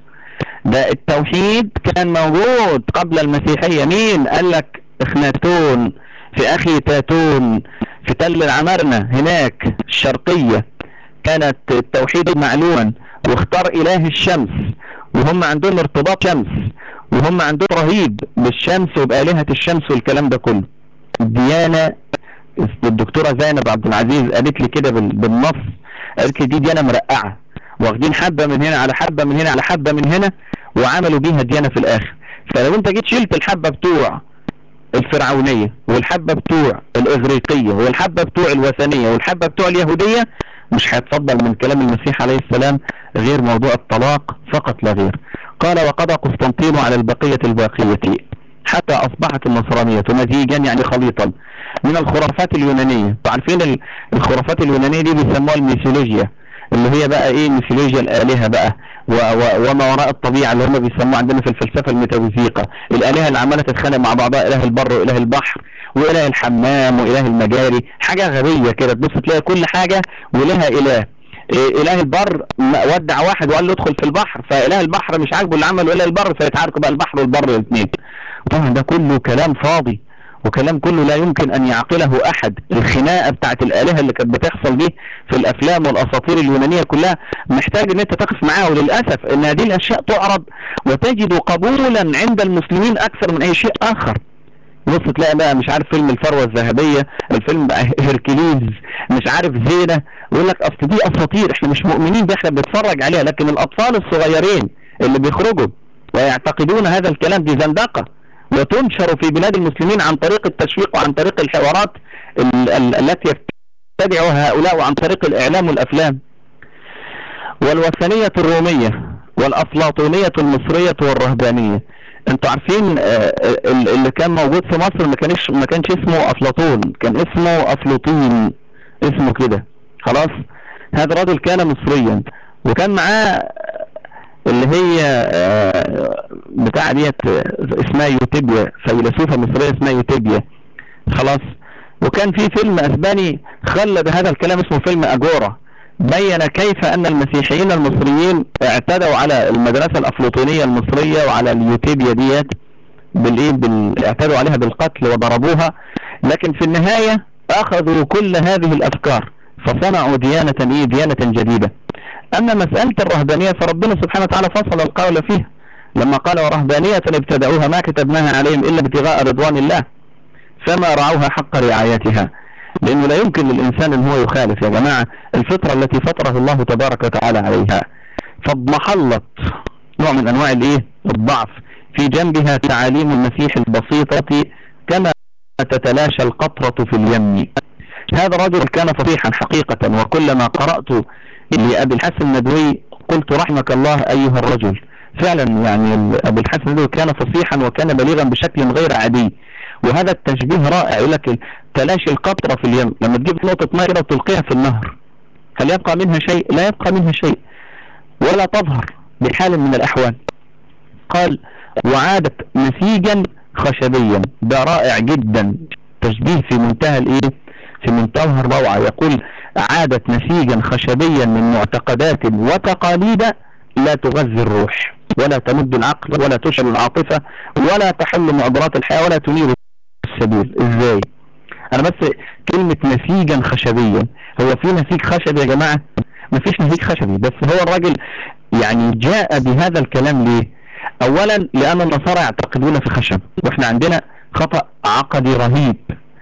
ده التوحيد كان موجود قبل المسيحية. مين قال لك؟ اخناتون في اخي تاتون في تل العمارنة هناك الشرقية كانت التوحيد معلوما، واختار اله الشمس وهم عندهم ارتباط شمس وهم عندهم رهيب بالشمس وبآلهة الشمس والكلام ده كله. الديانة الدكتورة زينب عبد العزيز قالت لي كده بالنص، قالت لي دي ديانة مرقعة واخدين حبة من هنا على حبة من هنا على حبة من هنا وعملوا بيها ديانة في الاخر. فلو انت جيت شلت الحبة بتوع الفرعونية والحبة بتوع الإغريقية والحبة بتوع الوثنية والحبة بتوع اليهودية، مش هيتفضل من كلام المسيح عليه السلام غير موضوع الطلاق فقط لا غير. قال: وقضى قسطنطين على البقية الباقية حتى أصبحت النصرانية مزيجا، يعني خليطا، من الخرافات اليونانية. عارفين الخرافات اليونانية دي بيسموها الميثولوجيا، اللي هي بقى ايه؟ ميثولوجيا الآلهة بقى و و وما وراء الطبيعة، اللي هم بيسموها عندنا في الفلسفة الميتافيزيقا الآلهة اللي عمالة تتخانق مع بعضها، إله البر وإله البحر وإله الحمام وإله المجاري. حاجة غبية كده، تبص تلاقي كل حاجة ولها إله. إيه؟ إله البر ودع واحد وقال له ادخل في البحر، فإله البحر مش عاجبه اللي عمله إله البر، فيتعاركوا بقى البحر والبر الاثنين. طبعا ده كله كلام فاضي، وكلام كله لا يمكن ان يعقله احد. الخناقه بتاعت الالهه اللي كانت بتحصل دي في الافلام والاساطير اليونانيه كلها محتاج ان انت تقف معاها، وللاسف ان هذه الاشياء تعرض وتجد قبولا عند المسلمين اكثر من اي شيء اخر. بص تلاقي بقى مش عارف فيلم الثروه الذهبيه، الفيلم بقى هيركليز، مش عارف زينه، يقول لك اصل دي اساطير احنا مش مؤمنين بيها، احنا بنتفرج عليها. لكن الاطفال الصغيرين اللي بيخرجوا ويعتقدون هذا الكلام دي زندقه، وتنشر في بلاد المسلمين عن طريق التشويق وعن طريق الحوارات ال ال التي يبتدعها هؤلاء، وعن طريق الإعلام والأفلام. والوثنية الرومية والأفلاطونية المصرية والرهبانية. انتوا عارفين اللي كان موجود في مصر ما كانش ما كانش اسمه أفلاطون، كان اسمه أفلوطين، اسمه كده خلاص. هذا الرجل كان مصريا، وكان معاه اللي هي بتاع ديت اسمها يوتيبيا، فيلسوفة مصرية اسمها يوتيبيا خلاص. وكان في فيلم اسباني خلد هذا الكلام اسمه فيلم اجورا، بين كيف ان المسيحيين المصريين اعتدوا على المدرسة الافلاطونية المصرية وعلى اليوتيبيا ديت بالايه بال... اعتدوا عليها بالقتل وضربوها. لكن في النهاية اخذوا كل هذه الافكار فصنعوا ديانة ايه ديانة جديدة. اما مسألة الرهبانية فربنا سبحانه وتعالى فصل القول فيها لما قال: ورهبانية ابتدعوها ما كتبناها عليهم الا ابتغاء رضوان الله فما رعوها حق رعايتها. لانه لا يمكن للانسان ان هو يخالف يا جماعة الفطرة التي فطره الله تبارك وتعالى عليها. فاضمحلت نوع من انواع الايه الضعف في جنبها تعاليم المسيح البسيطة كما تتلاشى القطرة في اليم. هذا الرجل كان فصيحا حقيقة، وكلما قرأت لأبي الحسن الندوي قلت: رحمك الله أيها الرجل. فعلا يعني أبي الحسن الندوي كان فصيحا وكان بليغا بشكل غير عادي. وهذا التشبيه رائع، يقول لك تلاشي القطرة في اليم، لما تجيب نقطة ماء كده وتلقيها في النهر هل يبقى منها شيء؟ لا يبقى منها شيء ولا تظهر بحال من الأحوال. قال: وعادت نسيجا خشبيا. ده رائع جدا، تشبيه في منتهى الايه في منتهى الروعة. يقول: عادت نسيجا خشبيا من معتقدات وتقاليد لا تغذي الروح ولا تمد العقل ولا تشعل العاطفة ولا تحل معضلات الحياة ولا تنير السبيل. ازاي؟ انا بس كلمة نسيجا خشبيا، هو في نسيج خشبي يا جماعة؟ مفيش نسيج خشبي، بس هو الراجل يعني جاء بهذا الكلام ليه؟ اولا لان النصارى يعتقدون في خشب، واحنا عندنا خطأ عقدي رهيب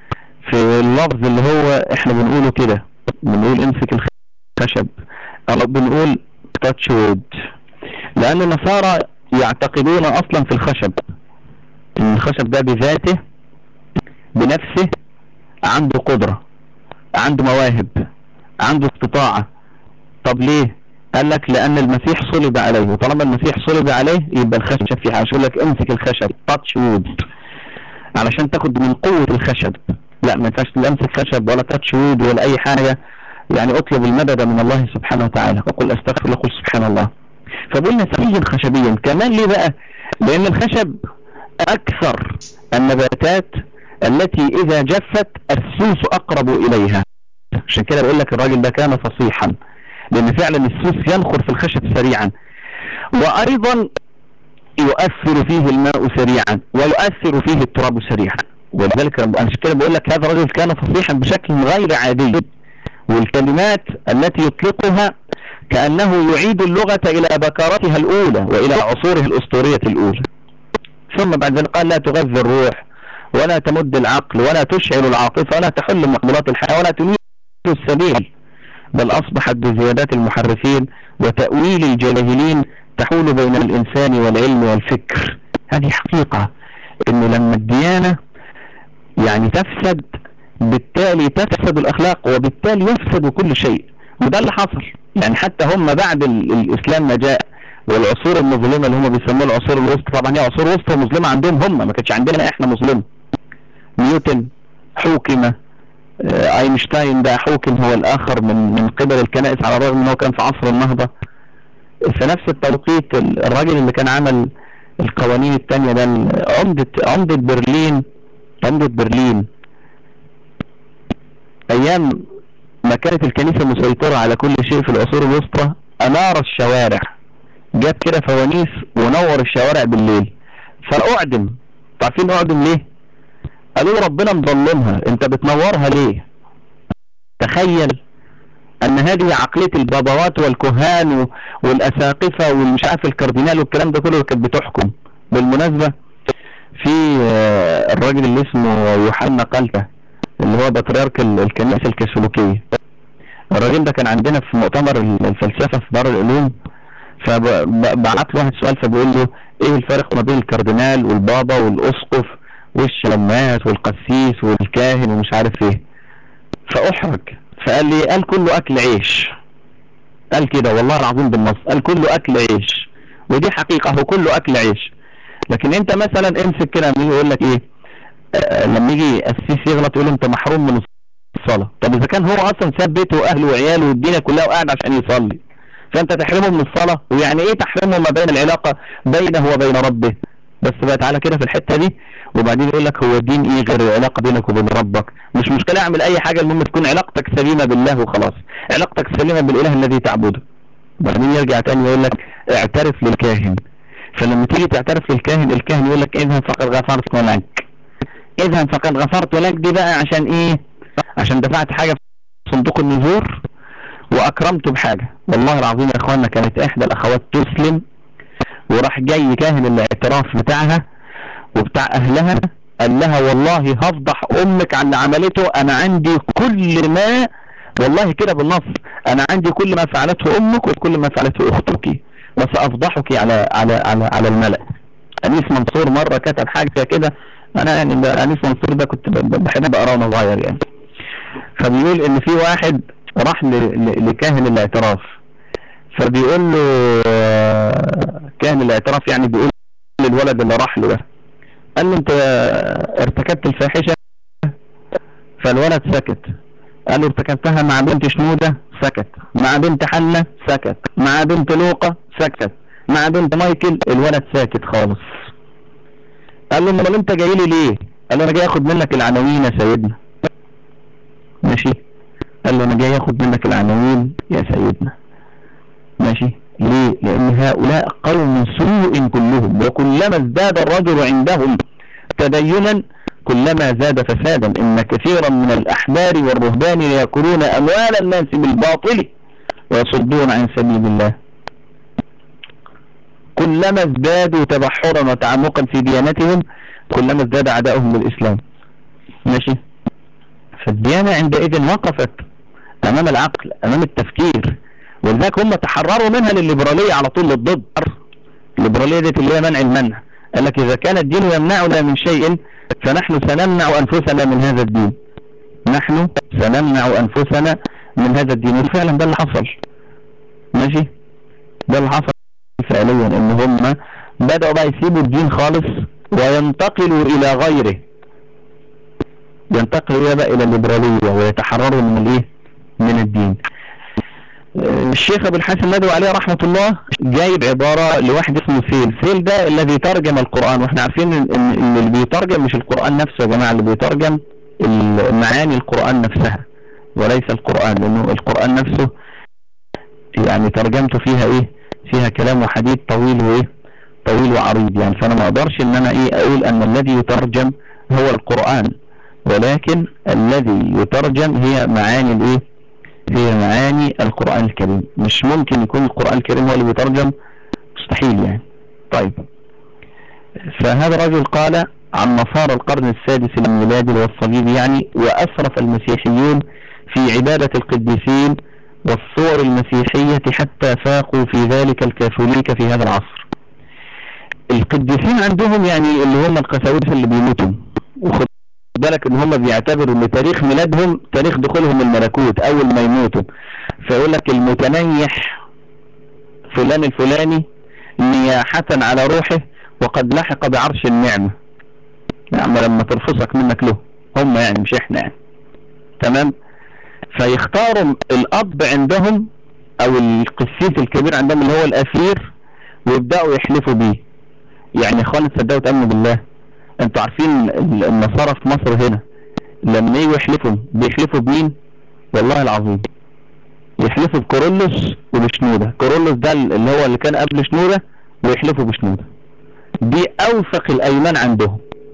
في اللفظ اللي هو احنا بنقوله كده، بنقول امسك الخشب او بنقول تاتش وود، لان النصارى يعتقدون اصلا في الخشب ان الخشب ده بذاته بنفسه عنده قدرة، عنده مواهب، عنده استطاعة. طب ليه؟ قال لك لان المسيح صلب عليه، وطالما المسيح صلب عليه يبقى الخشب فيه. عشان لك امسك الخشب تاتش وود علشان تاخد من قوة الخشب. لا، ما ينفعش تمسك خشب ولا تاتش وود ولا اي حاجة. يعني اطلب المدد من الله سبحانه وتعالى وقل استغفر قل سبحان الله. فقلنا نسيجا خشبيا كمان. ليه بقى؟ لان الخشب اكثر النباتات التي اذا جفت السوس اقرب اليها. عشان كده بقول لك الراجل ده كان فصيحا، لان فعلا السوس ينخر في الخشب سريعا، وايضا يؤثر فيه الماء سريعا ويؤثر فيه التراب سريعا. ولذلك عشان كده بقول لك هذا الرجل كان فصيحا بشكل غير عادي، والكلمات التي يطلقها كأنه يعيد اللغة إلى بكارتها الأولى وإلى عصوره الأسطورية الأولى. ثم بعد ذلك قال: لا تغذي الروح ولا تمد العقل ولا تشعل العاطفة ولا تحل معضلات الحياة ولا تنير السبيل، بل أصبحت بزيادات المحرفين وتأويل الجاهلين تحول بين الإنسان والعلم والفكر. هذه حقيقة، إنه لما الديانة يعني تفسد، بالتالي تفسد الاخلاق وبالتالي يفسد كل شيء. وده اللي حصل. يعني حتى هم بعد ال الاسلام ما جاء والعصور المظلمه اللي هم بيسموها العصور الوسطى، طبعا هي عصور وسطى مظلمه عندهم هم، ما كانتش عندنا احنا مظلمه. نيوتن حوكم، آه اينشتاين ده حوكم هو الاخر من من قبل الكنائس، على الرغم ان هو كان في عصر النهضه. في نفس التوقيت الراجل اللي كان عمل القوانين الثانيه ده عمده عمده برلين، عمده برلين ايام ما كانت الكنيسة مسيطرة على كل شيء في العصور الوسطى، انار الشوارع، جاب كده فوانيس ونور الشوارع بالليل، فاعدم. عارفين اعدم ليه؟ قالوا له ربنا مظلمها، انت بتنورها ليه؟ تخيل ان هذه عقلية البابوات والكهان والاساقفة والمش عارف الكاردينال والكلام ده كله اللي كانت بتحكم. بالمناسبة في الراجل اللي اسمه يوحنا قلتة اللي هو بطريرك الكنيسة الكاثوليكية، الراجل ده كان عندنا في مؤتمر الفلسفة في دار العلوم، فبعت له واحد سؤال فبيقول له ايه الفرق ما بين الكاردينال والبابا والاسقف والشماس والقسيس والكاهن ومش عارف ايه، فاحرج فقال لي قال كله اكل عيش. قال كده والله العظيم بالنص، قال كله اكل عيش، ودي حقيقة هو كله اكل عيش. لكن انت مثلا امسك كده لما يقول لك ايه، آه لما يجي السيسي يغلط يقول له انت محروم من الصلاة. طب اذا كان هو اصلا ساب بيته واهله وعياله والدنيا كلها وقاعد عشان يصلي، فانت تحرمه من الصلاة؟ ويعني ايه تحرمه ما بين العلاقة بينه وبين ربه؟ بس بقى تعالى كده في الحتة دي، وبعدين يقول لك هو الدين ايه غير العلاقة بينك وبين ربك؟ مش مشكلة اعمل اي حاجة المهم تكون علاقتك سليمة بالله وخلاص، علاقتك سليمة بالاله الذي تعبده. بعدين يرجع تاني يقول لك اعترف للكاهن، فلما تيجي تعترف للكاهن الكاهن يقول لك اذهب فقد غفرت لك. اذهب فقد غفرت لك دي بقى عشان ايه؟ عشان دفعت حاجة في صندوق النذور واكرمته بحاجة. والله العظيم يا اخوانا كانت احدى الاخوات تسلم وراح جاي كاهن الاعتراف بتاعها وبتاع اهلها قال لها والله هفضح امك عن اللي عملته، انا عندي كل ما، والله كده بالنص، انا عندي كل ما فعلته امك وكل ما فعلته اختك وسافضحك على على على على الملأ. انيس منصور مرة كتب حاجة كده، انا يعني انيس منصور ده كنت بحب اقراه وانا صغير يعني، فبيقول ان في واحد راح لكاهن الاعتراف فبيقول له كاهن الاعتراف يعني بيقول للولد اللي راح له ده، قال له انت ارتكبت الفاحشة؟ فالولد سكت. قال له ارتكبتها مع بنت شنودة؟ سكت. مع بنت حنة؟ سكت. مع بنت لوقا؟ سكت. مع بنت مايكل؟ الولد ساكت خالص. قال له امال انت جاي لي ليه؟ قال له انا جاي اخد منك العناوين يا سيدنا. ماشي. قال له انا جاي اخد منك العناوين يا سيدنا. ماشي. ليه؟ لان هؤلاء قوم سوء كلهم، وكلما ازداد الرجل عندهم تدينا كلما زاد فسادا، ان كثيرا من الاحبار والرهبان ياكلون اموال الناس بالباطل ويصدون عن سبيل الله. كلما ازدادوا تبحرا وتعمقا في ديانتهم كلما ازداد عداؤهم للاسلام. ماشي. فالديانة عندئذ وقفت امام العقل، امام التفكير، ولذلك هم تحرروا منها للليبرالية على طول، للضد. الليبرالية دي اللي هي منع المنع، قال لك اذا كان الدين يمنعنا من شيء فنحن سنمنع انفسنا من هذا الدين، نحن سنمنع انفسنا من هذا الدين. وفعلا ده اللي حصل. ماشي. ده اللي حصل فعليا، ان هم بدأوا بقى يسيبوا الدين خالص وينتقلوا الى غيره، ينتقلوا بقى الى الليبرالية ويتحرروا من الايه، من الدين. الشيخ ابو الحسن ندوي عليه رحمة الله جايب عبارة لواحد اسمه سيل. سيل ده الذي ترجم القرآن، واحنا عارفين ان اللي بيترجم مش القرآن نفسه يا جماعة، اللي بيترجم معاني القرآن نفسها وليس القرآن، لانه القرآن نفسه يعني ترجمته فيها ايه، فيها كلام وحديث طويل وايه، طويل وعريض يعني، فانا ما اقدرش ان انا ايه اقول ان الذي يترجم هو القرآن، ولكن الذي يترجم هي معاني الايه، هي معاني القرآن الكريم. مش ممكن يكون القرآن الكريم هو اللي بيترجم، مستحيل يعني. طيب، فهذا الرجل قال عن نصارى القرن السادس الميلادي والصليبي يعني، وأسرف المسيحيون في عبادة القديسين والصور المسيحية حتى فاقوا في ذلك الكاثوليك في هذا العصر. القديسين عندهم يعني اللي هم القساوسة اللي بيموتوا، وخد بالك ان هم بيعتبروا ان تاريخ ميلادهم تاريخ دخولهم الملكوت اول ما يموتوا، فيقول لك المتنيح فلان الفلاني نياحة على روحه وقد لحق بعرش النعمة. نعم لما ترفصك منك له، هم يعني مش احنا يعني. تمام. فيختاروا الاب عندهم او القسيس الكبير عندهم اللي هو الاسير، ويبدأوا يحلفوا بيه. يعني اخواني تصدقوا تأمنوا بالله، انتوا عارفين النصارى في مصر هنا لما يجوا يحلفوا بيحلفوا بمين؟ والله العظيم يحلفوا بكورولوس وبشنودة. كورولوس ده اللي هو اللي كان قبل شنودة، ويحلفوا بشنودة. دي اوثق الايمان عندهم.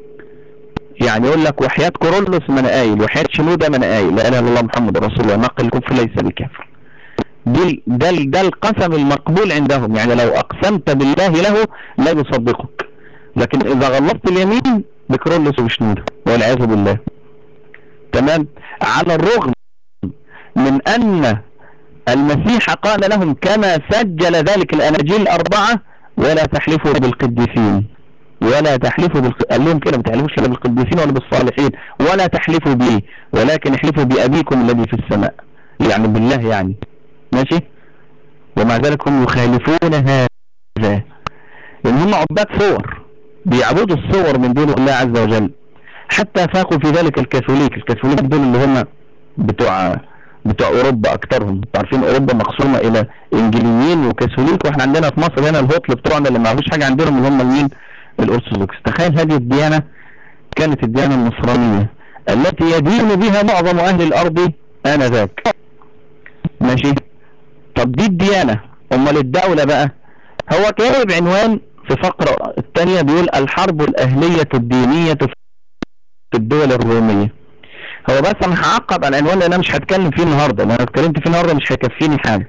يعني يقول لك وحياة كورولوس ما انا قايل، وحياة شنودة ما انا قايل، لا اله الا الله محمد رسول الله، نقل الكفر ليس بكافر. دي ده ده القسم المقبول عندهم. يعني لو اقسمت بالله له لا يصدقك، لكن اذا غلطت اليمين بكورولوس وبشنودة والعياذ بالله. تمام. على الرغم من ان المسيح قال لهم كما سجل ذلك الاناجيل الاربعة: ولا تحلفوا بالقديسين، ولا تحلفوا بالق... قال لهم كده ما تحلفوش لا بالقديسين ولا بالصالحين، ولا تحلفوا بي، ولكن احلفوا بأبيكم الذي في السماء، يعني بالله يعني. ماشي. ومع ذلك هم يخالفون هذا، لان هم عباد صور، بيعبدوا الصور من دون الله عز وجل. حتى فاقوا في ذلك الكاثوليك. الكاثوليك دول اللي هم بتوع بتوع اوروبا اكترهم. عارفين اوروبا مقسومه الى انجليين وكاثوليك، واحنا عندنا في مصر هنا الهطل بتوعنا اللي ما عرفوش حاجه عندهم اللي هم مين؟ الارثوذكس. تخيل هذه الديانه كانت الديانه النصرانيه التي يدين بها معظم اهل الارض انذاك. ماشي. طب دي الديانه، امال الدوله بقى؟ هو كاتب عنوان في فقره الثانيه بيقول: الحرب الاهليه الدينيه في الدول الروميه. هو بس انا هعقب على العنوان لان انا مش هتكلم فيه النهارده، لو انا اتكلمت فيه النهارده مش هيكفيني حاجه.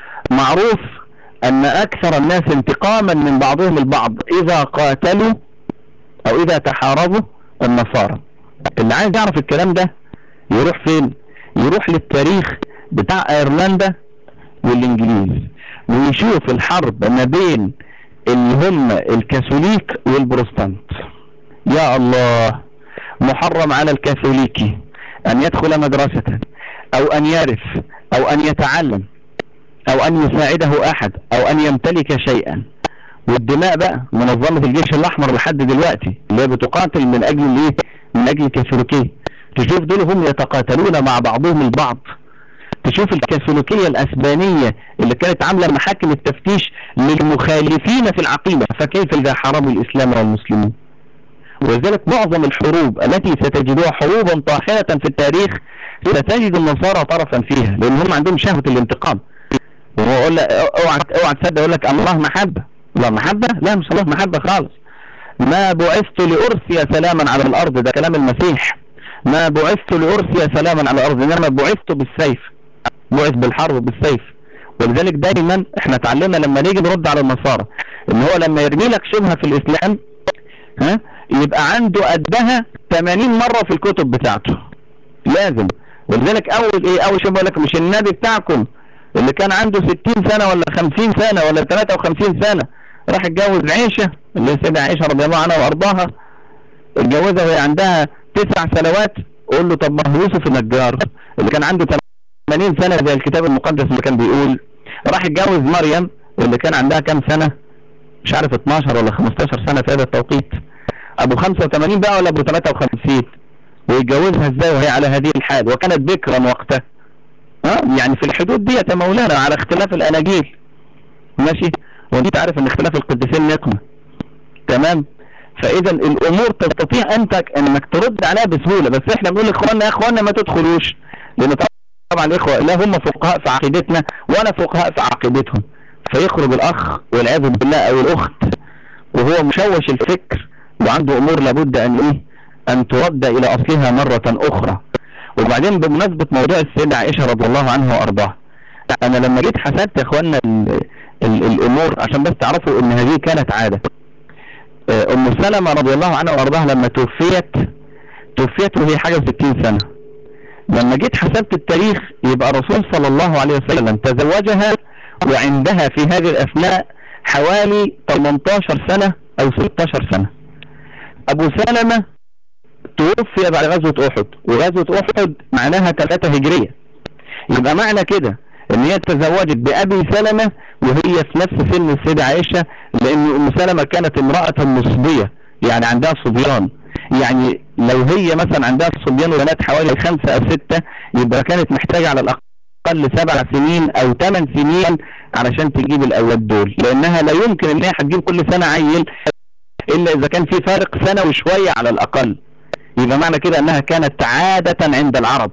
معروف ان اكثر الناس انتقاما من بعضهم البعض اذا قاتلوا او اذا تحاربوا النصارى. اللي عايز يعرف الكلام ده يروح فين؟ يروح للتاريخ بتاع ايرلندا والانجليز ويشوف الحرب ما بين اللي هم الكاثوليك والبروتستانت. يا الله، محرم على الكاثوليكي ان يدخل مدرسة او ان يعرف او ان يتعلم او ان يساعده احد او ان يمتلك شيئا. والدماء بقى منظمة الجيش الاحمر لحد دلوقتي اللي هي بتقاتل من اجل الايه؟ من اجل الكاثوليكية. تشوف دول هم يتقاتلون مع بعضهم البعض. تشوف الكاثوليكية الاسبانية اللي كانت عاملة محاكم التفتيش للمخالفين في العقيدة، فكيف اذا حاربوا الاسلام والمسلمين؟ ولذلك معظم الحروب التي ستجدها حروبا طاحنة في التاريخ ستجد النصارى طرفا فيها، لان هم عندهم شهوة الانتقام. وهو يقول لك اوعى اوعى تصدق يقول لك الله محبة. الله محبة؟ لا، مش الله محبة خالص. ما بعثت لأرسي سلاما على الارض، ده كلام المسيح. ما بعثت لأرسي سلاما على الارض، انما بعثت بالسيف. بعث بالحرب بالسيف. ولذلك دايما احنا اتعلمنا لما نيجي نرد على النصارى ان هو لما يرمي لك شبهة في الاسلام ها يبقى عنده قدها ثمانين مرة في الكتب بتاعته لازم. ولذلك اول ايه اول شيء بقول لك مش النبي بتاعكم اللي كان عنده ستين سنة ولا خمسين سنة ولا ثلاثة وخمسين سنة راح اتجوز عائشة اللي هي سيدة عائشة رضي الله عنها وارضاها، اتجوزها وهي عندها تسع سنوات. قول له طب ما هو يوسف النجار اللي كان عنده ثمانين سنة زي الكتاب المقدس اللي كان بيقول، راح اتجوز مريم اللي كان عندها كام سنة؟ مش عارف اتناشر ولا خمستاشر سنة في هذا التوقيت. ابو خمسة وثمانين بقى ولا ابو ثلاثة وخمسين؟ ويتجوزها ازاي وهي على هذه الحال وكانت بكرا وقتها؟ ها يعني في الحدود دي يا مولانا على اختلاف الاناجيل. ماشي. وانت عارف ان اختلاف القديسين نقمة. تمام. فاذا الامور تستطيع انت انك ترد عليها بسهولة، بس احنا بنقول لاخواننا يا اخواننا ما تدخلوش، لان طبعا الاخوة لا هم فقهاء في عقيدتنا ولا فقهاء في عقيدتهم، فيخرج الاخ والعياذ بالله او الاخت وهو مشوش الفكر وعنده امور لابد ان ايه ان ترد الى اصلها مرة اخرى. وبعدين بمناسبة موضوع السيدة عائشة رضي الله عنها وارضاها، انا لما جيت حسبت يا اخوانا ال ال الامور عشان بس تعرفوا ان هذه كانت عادة. ام سلمة رضي الله عنها وارضاها لما توفيت توفيت وهي حاجة ستين سنة. لما جيت حسبت التاريخ يبقى الرسول صلى الله عليه وسلم تزوجها وعندها في هذه الاثناء حوالي ثمانية عشر سنة او ستة عشر سنة. ابو سلمة توفي بعد غزوة احد، وغزوة احد معناها ثلاثة هجرية. يبقى معنى كده ان هي تزوجت بابي سلمة وهي في نفس سن السيدة عائشة، لان ام سلمة كانت امرأة مصبية، يعني عندها صبيان. يعني لو هي مثلا عندها صبيان وبنات حوالي خمسة او ستة، يبقى كانت محتاجة على الاقل سبع سنين او ثمان سنين علشان تجيب الاولاد دول، لانها لا يمكن ان هي هتجيب كل سنة عيل الا اذا كان في فارق سنة وشوية على الاقل. يبقى معنى كده انها كانت عادة عند العرب،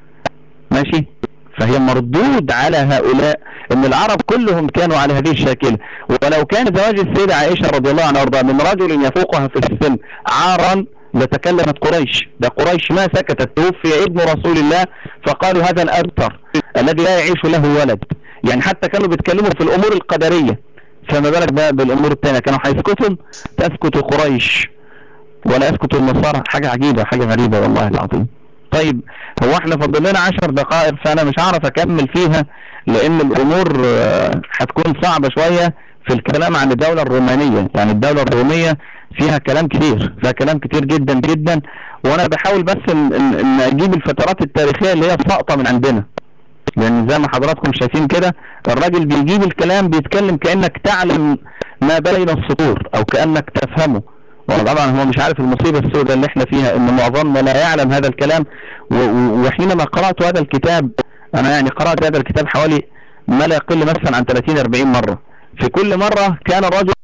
ماشي. فهي مردود على هؤلاء ان العرب كلهم كانوا على هذه الشاكلة. ولو كان زواج السيدة عائشة رضي الله عنها وارضاها من رجل يفوقها في السن عارا لتكلمت قريش. ده قريش ما سكتت، توفي ابن رسول الله فقالوا هذا الابتر الذي لا يعيش له ولد. يعني حتى كانوا بيتكلموا في الامور القدرية، فما بالك بقى بالامور التانية، كانوا هيسكتهم؟ تسكت قريش ولا يسكت النصارى. حاجة عجيبة، حاجة غريبة والله العظيم. طيب هو احنا فاضل لنا عشر دقائق، فانا مش هعرف اكمل فيها لان الامور هتكون صعبة شوية في الكلام عن الدولة الرومانية. يعني الدولة الرومية فيها كلام كتير، فيها كلام كتير جدا جدا، وانا بحاول بس ان, إن, إن اجيب الفترات التاريخية اللي هي ساقطة من عندنا، لان زي ما حضراتكم شايفين كده الراجل بيجيب الكلام بيتكلم كأنك تعلم ما بين السطور او كأنك تفهمه. وطبعا هو مش عارف المصيبة السوداء اللي احنا فيها ان معظمنا لا يعلم هذا الكلام. وحينما قرأت هذا الكتاب، انا يعني قرأت هذا الكتاب حوالي ما لا يقل مثلا عن ثلاثين أربعين مرة. في كل مرة كان الرجل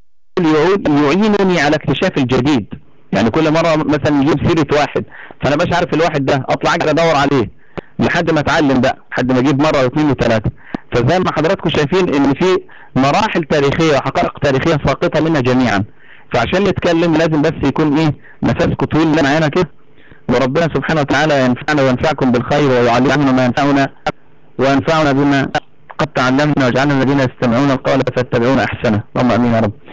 يعينني على اكتشاف الجديد. يعني كل مرة مثلا يجيب سيرة واحد، فانا مش عارف الواحد ده، اطلع اجي ادور عليه لحد ما اتعلم بقى، لحد ما اجيب مرة واثنين وثلاثة. فزي ما حضراتكم شايفين ان في مراحل تاريخية وحقائق تاريخية ساقطة منا جميعا. فعشان نتكلم لازم بس يكون ايه، نفسكم طويل معانا كده. وربنا سبحانه وتعالى ينفعنا وينفعكم بالخير ويعلمنا ما ينفعنا وينفعنا بما قد تعلمنا، واجعلنا الذين يستمعون القول فاتبعون احسنه. اللهم امين يا رب.